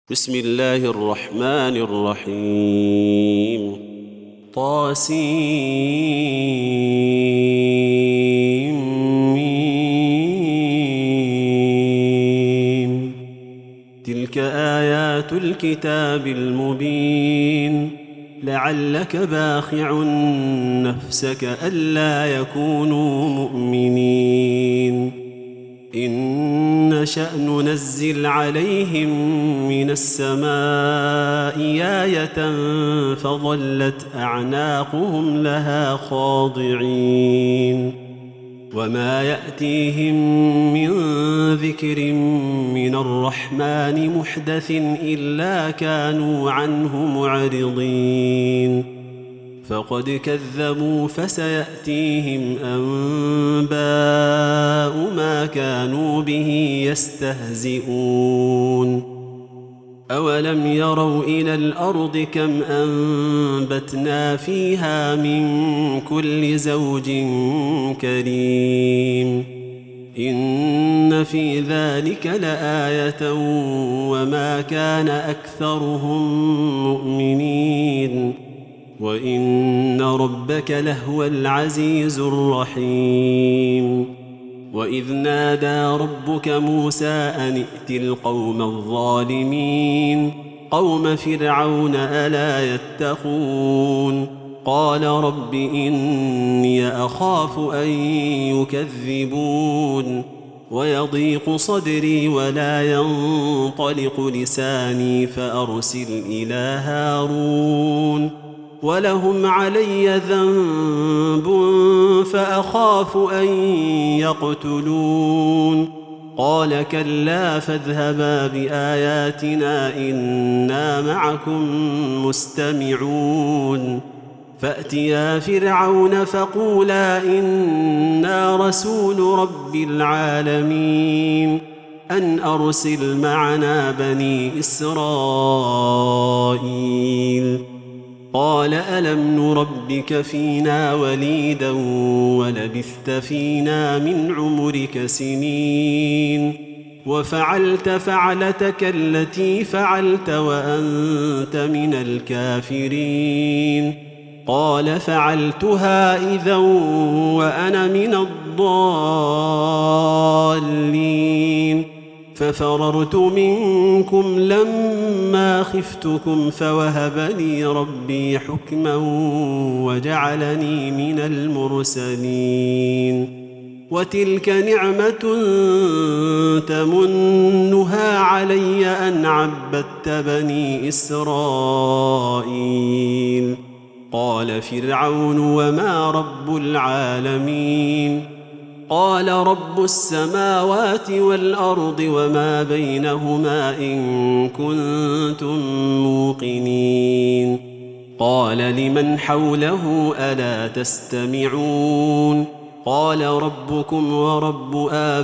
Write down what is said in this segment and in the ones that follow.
بسم الله الرحمن الرحيم طاسيم تلك آيات الكتاب المبين لعلك باخع نفسك ألا يكونوا مؤمنين إن نشأ ننزل عليهم من السماء آية فظلت أعناقهم لها خاضعين وما يأتيهم من ذكر من الرحمن محدث إلا كانوا عنه معرضين فقد كذبوا فسيأتيهم أنباء ما كانوا به يستهزئون أولم يروا إلى الأرض كم أنبتنا فيها من كل زوج كريم إن في ذلك لآية وما كان أكثرهم مؤمنين وإن ربك لهو العزيز الرحيم وإذ نادى ربك موسى أن ائت القوم الظالمين قوم فرعون ألا يتقون قال رب إني أخاف أن يكذبون ويضيق صدري ولا ينطلق لساني فأرسل إلى هارون ولهم علي ذنب فأخاف أن يقتلون قال كلا فاذهبا بآياتنا إنا معكم مستمعون فأتيا فرعون فقولا إنا رسول رب العالمين أن أرسل معنا بني إسرائيل قال ألم نربك فينا وليدا ولبثت فينا من عمرك سنين وفعلت فعلتك التي فعلت وأنت من الكافرين قال فعلتها إذا وأنا من الضالين ففررت منكم لما خفتكم فوهب لي ربي حكما وجعلني من المرسلين وتلك نعمة تمنها علي أن عبدت بني إسرائيل قال فرعون وما رب العالمين قال رب السماوات والأرض وما بينهما إن كنتم موقنين قال لمن حوله ألا تستمعون قال ربكم ورب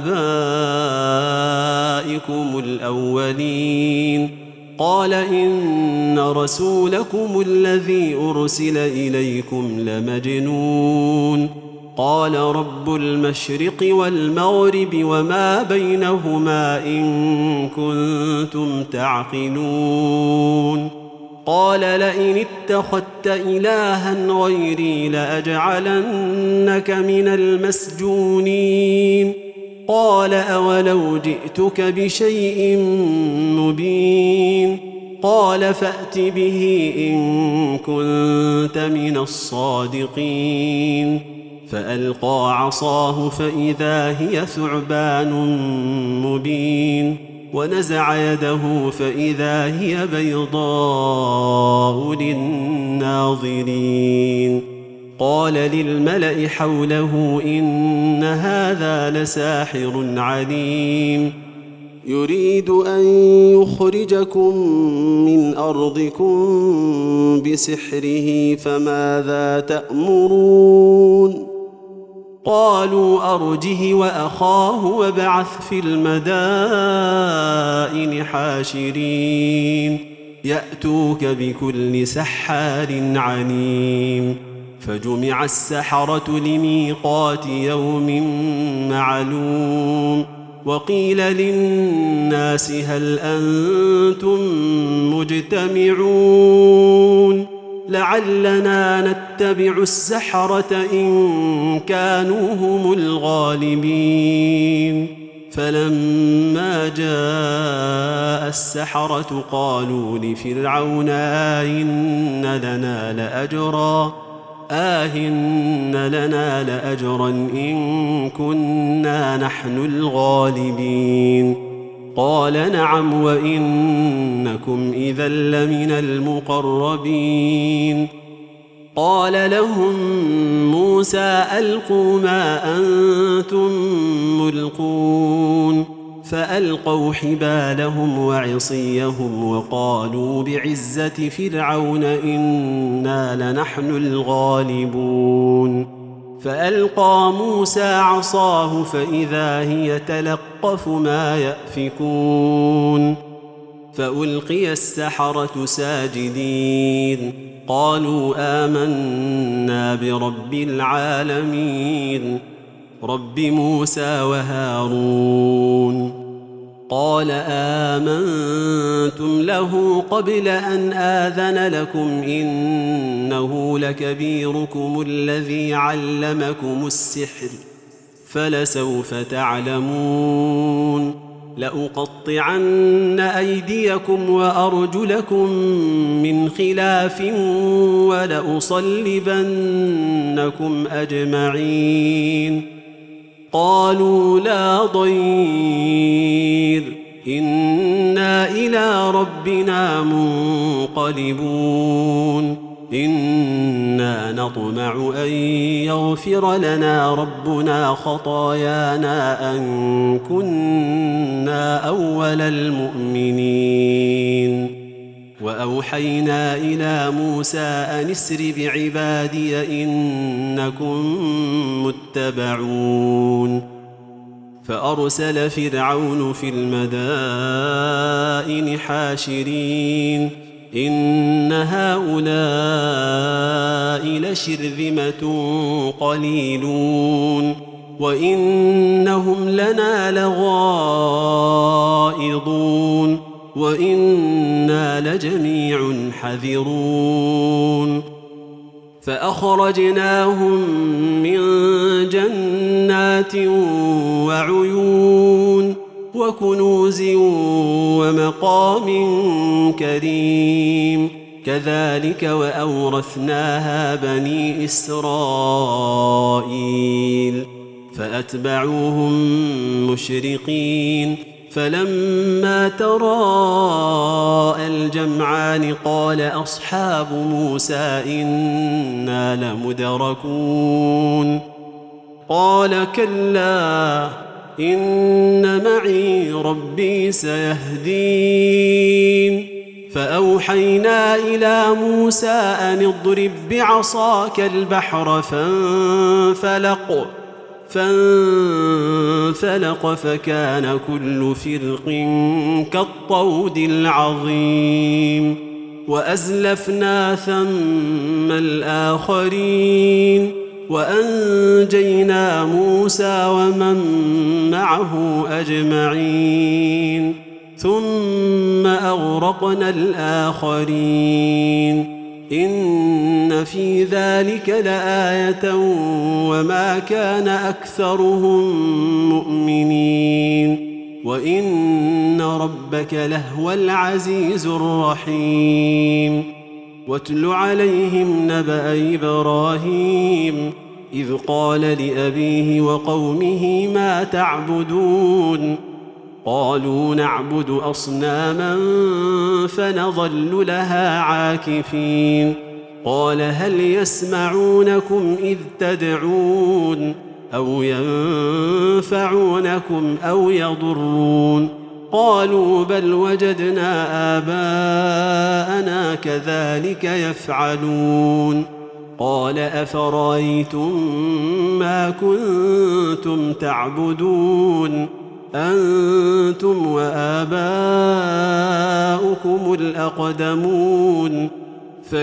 آبائكم الأولين قال إن رسولكم الذي أرسل إليكم لمجنون قال رب المشرق والمغرب وما بينهما إن كنتم تعقلون قال لئن اتخذت إلها غيري لأجعلنك من المسجونين قال أولو جئتك بشيء مبين قال فأت به إن كنت من الصادقين فألقى عصاه فإذا هي ثعبان مبين ونزع يده فإذا هي بيضاء للناظرين قال للملأ حوله إن هذا لساحر عليم يريد أن يخرجكم من أرضكم بسحره فماذا تأمرون قالوا أرجه وأخاه وابعث في المدائن حاشرين يأتوك بكل سحار عليم فجمع السحرة لميقات يوم معلوم وقيل للناس هل أنتم مجتمعون لعلنا نتبع السحرة إن كانوا هم الغالبين فلما جاء السحرة قالوا لفرعون إن لنا لأجرا إن كنا نحن الغالبين قال نعم وإنكم إذا لمن المقربين قال لهم موسى ألقوا ما أنتم ملقون فألقوا حبالهم وعصيهم وقالوا بعزة فرعون إنا لنحن الغالبون فألقى موسى عصاه فإذا هي تلقف ما يأفكون فألقي السحرة ساجدين قالوا آمنا برب العالمين رب موسى وهارون قال آمنتم له قبل أن آذن لكم إنه لكبيركم الذي علمكم السحر فلسوف تعلمون لأقطعن أيديكم وأرجلكم من خلاف ولأصلبنكم أجمعين قالوا لا ضير إنا إلى ربنا منقلبون إنا نطمع أن يغفر لنا ربنا خطايانا أن كنا أول المؤمنين وأوحينا إلى موسى أن اسر بعبادي إنكم متبعون فأرسل فرعون في المدائن حاشرين إن هؤلاء لشرذمة قليلون وإنهم لنا لغائظون وإنا لجميع حذرون فأخرجناهم من جنات وعيون وكنوز ومقام كريم كذلك وأورثناها بني إسرائيل فأتبعوهم مشرقين فلما تراءى الجمعان قال أصحاب موسى إنا لمدركون قال كلا إن معي ربي سيهدين فأوحينا إلى موسى أن اضرب بعصاك البحر فانفلق فكان كل فرق كالطود العظيم وأزلفنا ثم الآخرين وأنجينا موسى ومن معه أجمعين ثم أغرقنا الآخرين إن في ذلك لآية وما كان أكثرهم مؤمنين وإن ربك لهو العزيز الرحيم واتل عليهم نبأ إبراهيم إذ قال لأبيه وقومه ما تعبدون قالوا نعبد أصناما فنظل لها عاكفين قال هل يسمعونكم إذ تدعون أو ينفعونكم أو يضرون قالوا بل وجدنا آباءنا كذلك يفعلون قال أفرأيتم ما كنتم تعبدون أنتم وآباؤكم الأقدمون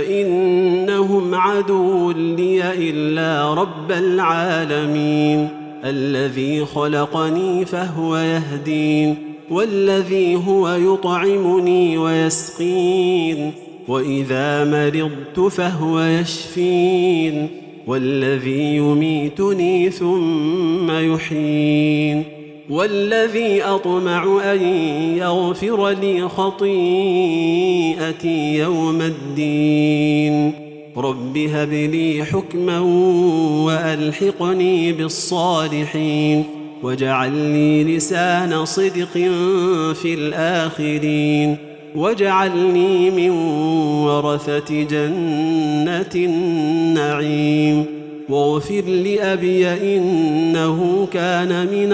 فإنهم عدو لي إلا رب العالمين الذي خلقني فهو يهدين والذي هو يطعمني ويسقين وإذا مرضت فهو يشفين والذي يميتني ثم يحيين والذي أطمع أن يغفر لي خطيئتي يوم الدين رب هب لي حكما وألحقني بالصالحين واجعل لي لسان صدق في الآخرين واجعلني من ورثة جنة النعيم واغفر لأبي إنه كان من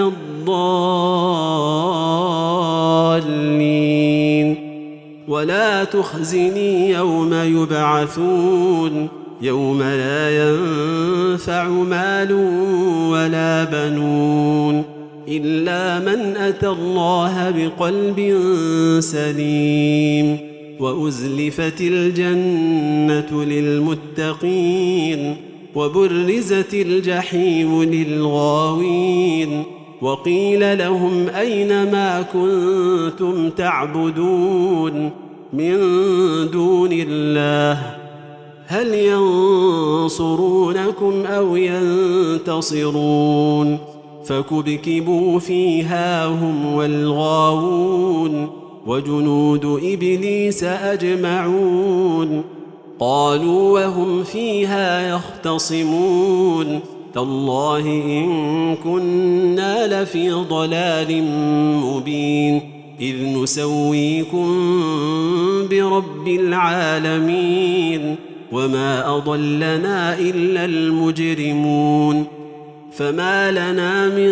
الضالين ولا تخزني يوم يبعثون يوم لا ينفع مال ولا بنون إلا من أتى الله بقلب سليم وأزلفت الجنة للمتقين وبرزت الجحيم للغاوين وقيل لهم أين ما كنتم تعبدون من دون الله هل ينصرونكم أو ينتصرون فكبكبوا فيها هم والغاوون وجنود إبليس أجمعون قالوا وهم فيها يختصمون تالله إن كنا لفي ضلال مبين إذ نسويكم برب العالمين وما أضلنا إلا المجرمون فما لنا من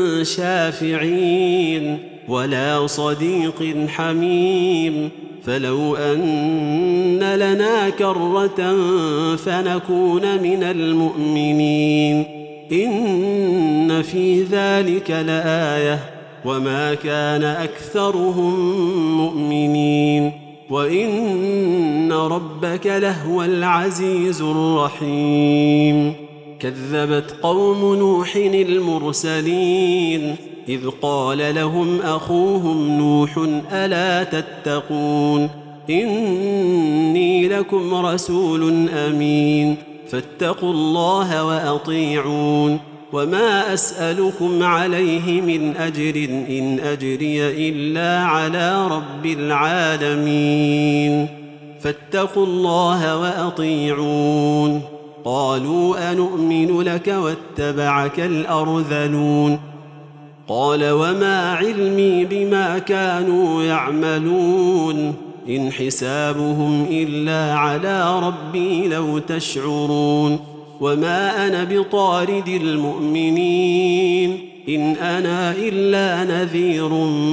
شافعين ولا صديق حميم فلو أن لنا كرة فنكون من المؤمنين إن في ذلك لآية وما كان أكثرهم مؤمنين وإن ربك لهو العزيز الرحيم كذبت قوم نوح المرسلين إذ قال لهم أخوهم نوح ألا تتقون إني لكم رسول أمين فاتقوا الله وأطيعون وما أسألكم عليه من أجر إن أجري إلا على رب العالمين فاتقوا الله وأطيعون قالوا أنؤمن لك واتبعك الأرذلون قال وما علمي بما كانوا يعملون إن حسابهم إلا على ربي لو تشعرون وما أنا بطارد المؤمنين إن أنا إلا نذير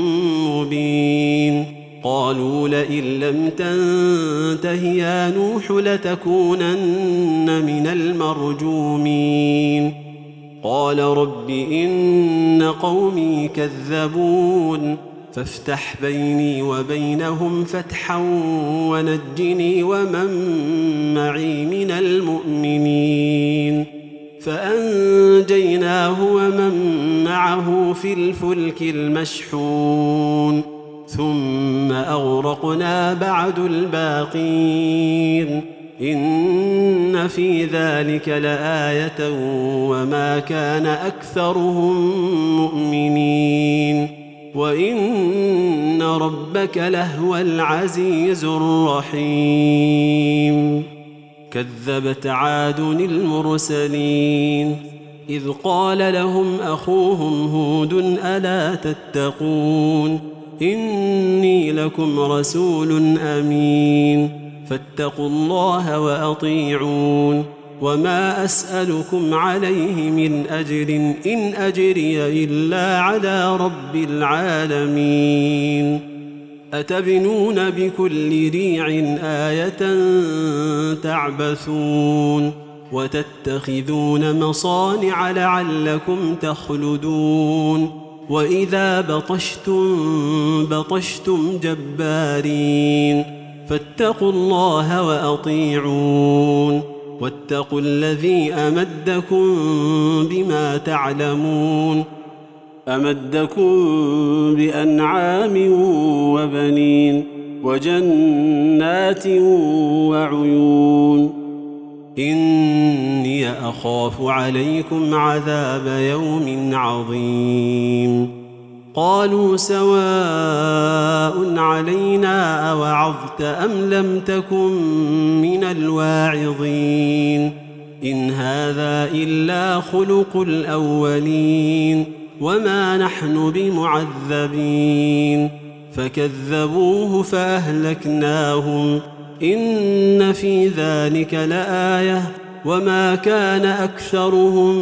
مبين قالوا لئن لم تنته يا نوح لتكونن من المرجومين قال رب إن قومي كذبون فافتح بيني وبينهم فتحا ونجني ومن معي من المؤمنين فأنجيناه ومن معه في الفلك المشحون ثم أغرقنا بعد الباقين إن في ذلك لآية وما كان أكثرهم مؤمنين وإن ربك لهو العزيز الرحيم كذبت عاد المرسلين إذ قال لهم أخوهم هود ألا تتقون إني لكم رسول أمين فاتقوا الله وأطيعون وما أسألكم عليه من أجر إن أجري إلا على رب العالمين أتبنون بكل ريع آية تعبثون وتتخذون مصانع لعلكم تخلدون وإذا بطشتم جبارين فاتقوا الله وأطيعون واتقوا الذي أمدكم بما تعلمون أمدكم بأنعام وبنين وجنات وعيون إني أخاف عليكم عذاب يوم عظيم قالوا سواء علينا أوعظت أم لم تكن من الواعظين إن هذا إلا خلق الأولين وما نحن بمعذبين فكذبوه فأهلكناهم إن في ذلك لآية وما كان أكثرهم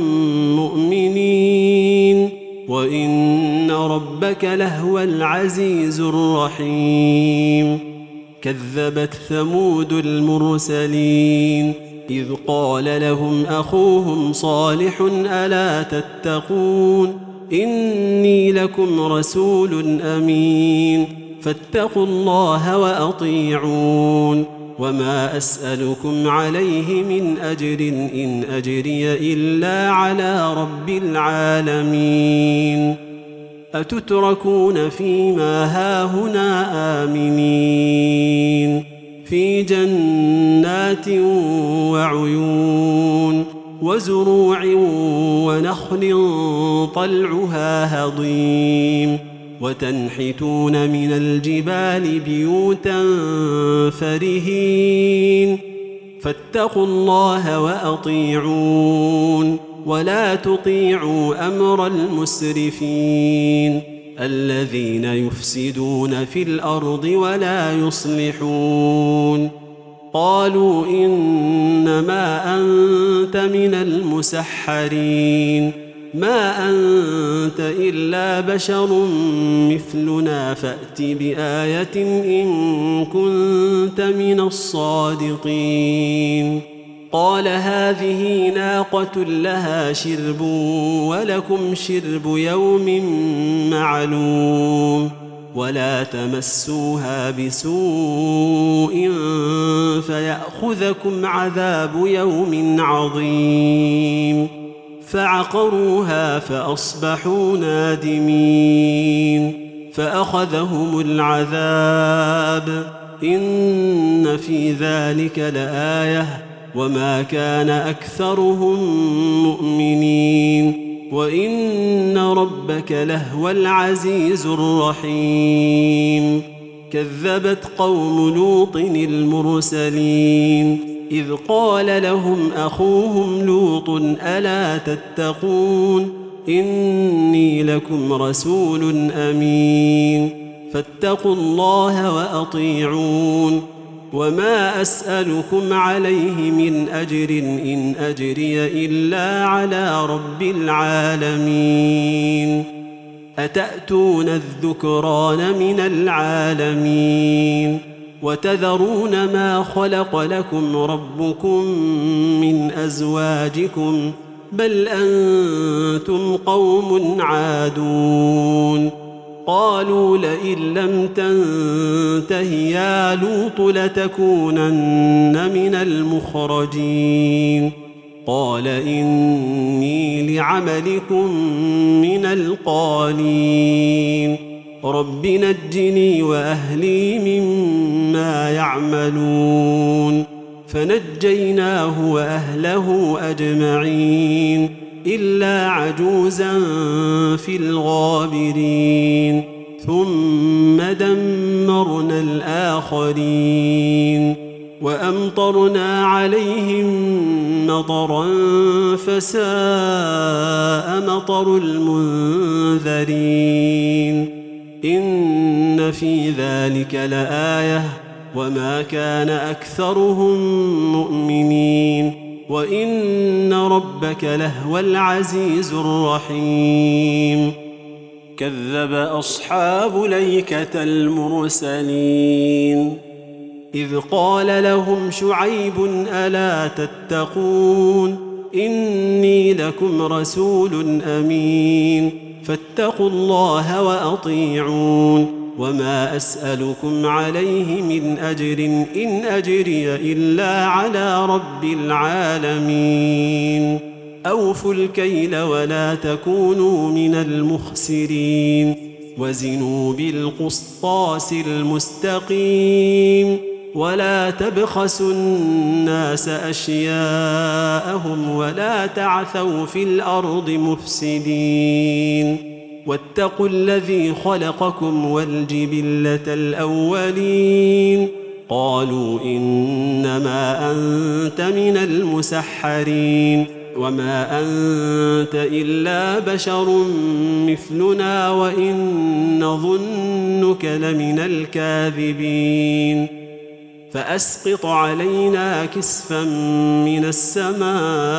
مؤمنين وإن ربك لهو العزيز الرحيم كذبت ثمود المرسلين إذ قال لهم أخوهم صالح ألا تتقون إني لكم رسول أمين فاتقوا الله وأطيعون وما أسألكم عليه من أجر إن أجري إلا على رب العالمين أتتركون فيما هاهنا آمنين في جنات وعيون وزروع ونخل طلعها هضيم وتنحتون من الجبال بيوتا فرهين فاتقوا الله وأطيعون ولا تطيعوا أمر المسرفين الذين يفسدون في الأرض ولا يصلحون قالوا إنما أنت من المسحرين ما أنت إلا بشر مثلنا فأت بآية إن كنت من الصادقين قال هذه ناقة لها شرب ولكم شرب يوم معلوم ولا تمسوها بسوء فيأخذكم عذاب يوم عظيم فعقروها فأصبحوا نادمين فأخذهم العذاب إن في ذلك لآية وما كان أكثرهم مؤمنين وإن ربك لهو العزيز الرحيم كذبت قوم لوط المرسلين إذ قال لهم أخوهم لوط ألا تتقون إني لكم رسول أمين فاتقوا الله وأطيعون وما أسألكم عليه من أجر إن أجري إلا على رب العالمين أتأتون الذكران من العالمين وتذرون ما خلق لكم ربكم من أزواجكم بل أنتم قوم عادون قالوا لئن لم تنته يا لوط لتكونن من المخرجين قال إني لعملكم من القالين رب نجني وأهلي مما يعملون فنجيناه وأهله أجمعين إلا عجوزا في الغابرين ثم دمرنا الآخرين وأمطرنا عليهم مطرا فساء مطر المنذرين إن في ذلك لآية وما كان أكثرهم مؤمنين وإن ربك لهو العزيز الرحيم كذب أصحاب الأيكة المرسلين إذ قال لهم شعيب ألا تتقون إني لكم رسول أمين فاتقوا الله وأطيعون وما أسألكم عليه من أجر إن أجري إلا على رب العالمين أوفوا الكيل ولا تكونوا من المخسرين وزنوا بالقسطاس المستقيم ولا تبخسوا الناس أشياءهم ولا تعثوا في الأرض مفسدين واتقوا الذي خلقكم والجبلة الأولين قالوا إنما أنت من المسحرين وما أنت إلا بشر مثلنا وإن نظنك لمن الكاذبين فأسقط علينا كسفا من السماء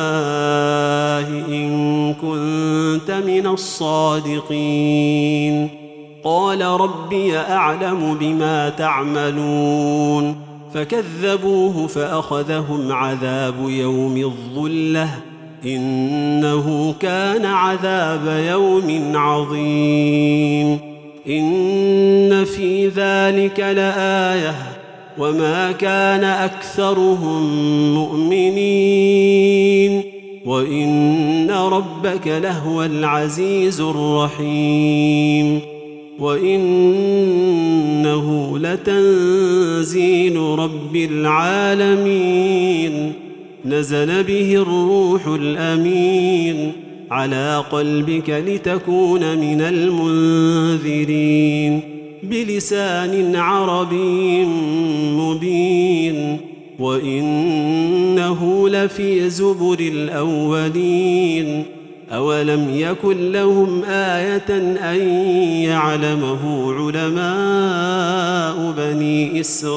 إن كنت من الصادقين قال ربي أعلم بما تعملون فكذبوه فأخذهم عذاب يوم الظلة إنه كان عذاب يوم عظيم إن في ذلك لآية وما كان أكثرهم مؤمنين وإن ربك لهو العزيز الرحيم وإنه لتنزيل رب العالمين نزل به الروح الأمين على قلبك لتكون من المنذرين بلسان عربي مبين وإنه لفي زبر الأولين أولم يكن لهم آية أن يعلمه علماء بني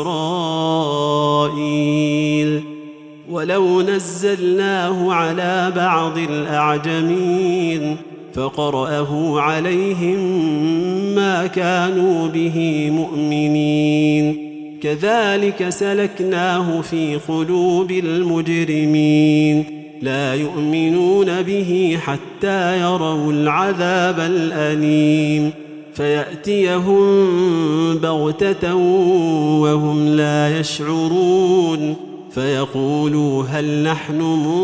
إسرائيل ولو نزلناه على بعض الأعجمين فقرأه عليهم ما كانوا به مؤمنين كذلك سلكناه في قلوب المجرمين لا يؤمنون به حتى يروا العذاب الأليم فيأتيهم بغتة وهم لا يشعرون فيقولوا هل نحن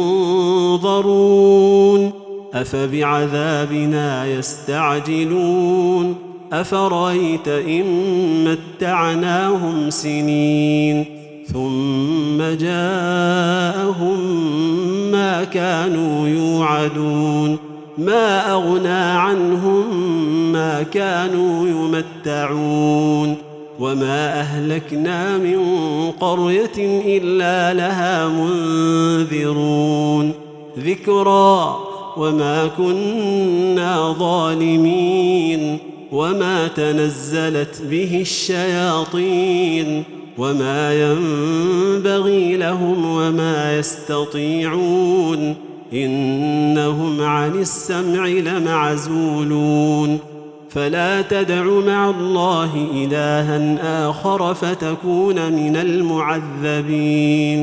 منظرون أفبعذابنا يستعجلون أفرأيت إن متعناهم سنين ثم جاءهم ما كانوا يوعدون ما أغنى عنهم ما كانوا يمتعون وما أهلكنا من قرية إلا لها منذرون ذكرى وما كنا ظالمين وما تنزلت به الشياطين وما ينبغي لهم وما يستطيعون إنهم عن السمع لمعزولون فلا تدع مع الله إلها آخر فتكون من المعذبين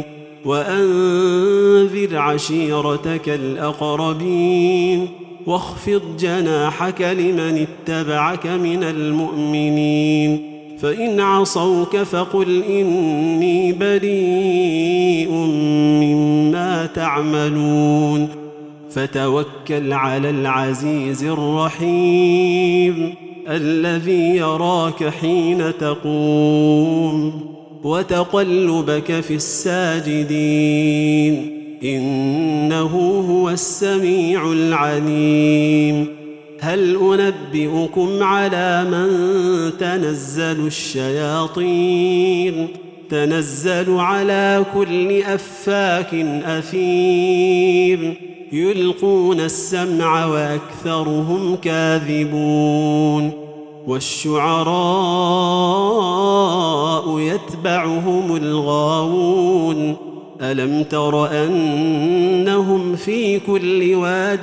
وأنذر عشيرتك الأقربين واخفض جناحك لمن اتبعك من المؤمنين فإن عصوك فقل إني بريء مما تعملون فتوكل على العزيز الرحيم الذي يراك حين تقوم وتقلبك في الساجدين إنه هو السميع العليم هل أنبئكم على من تنزل الشياطين تنزل على كل أفاك أثيم يلقون السمع وأكثرهم كاذبون والشعراء يتبعهم الغاوون ألم تر أنهم في كل واد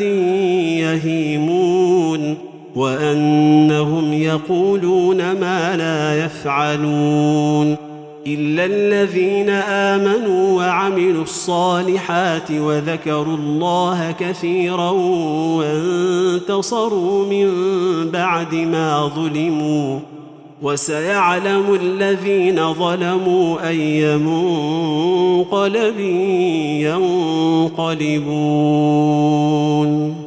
يهيمون وأنهم يقولون ما لا يفعلون إلا الذين آمنوا وعملوا الصالحات وذكروا الله كثيرا وانتصروا من بعد ما ظلموا وسيعلم الذين ظلموا أي منقلب ينقلبون.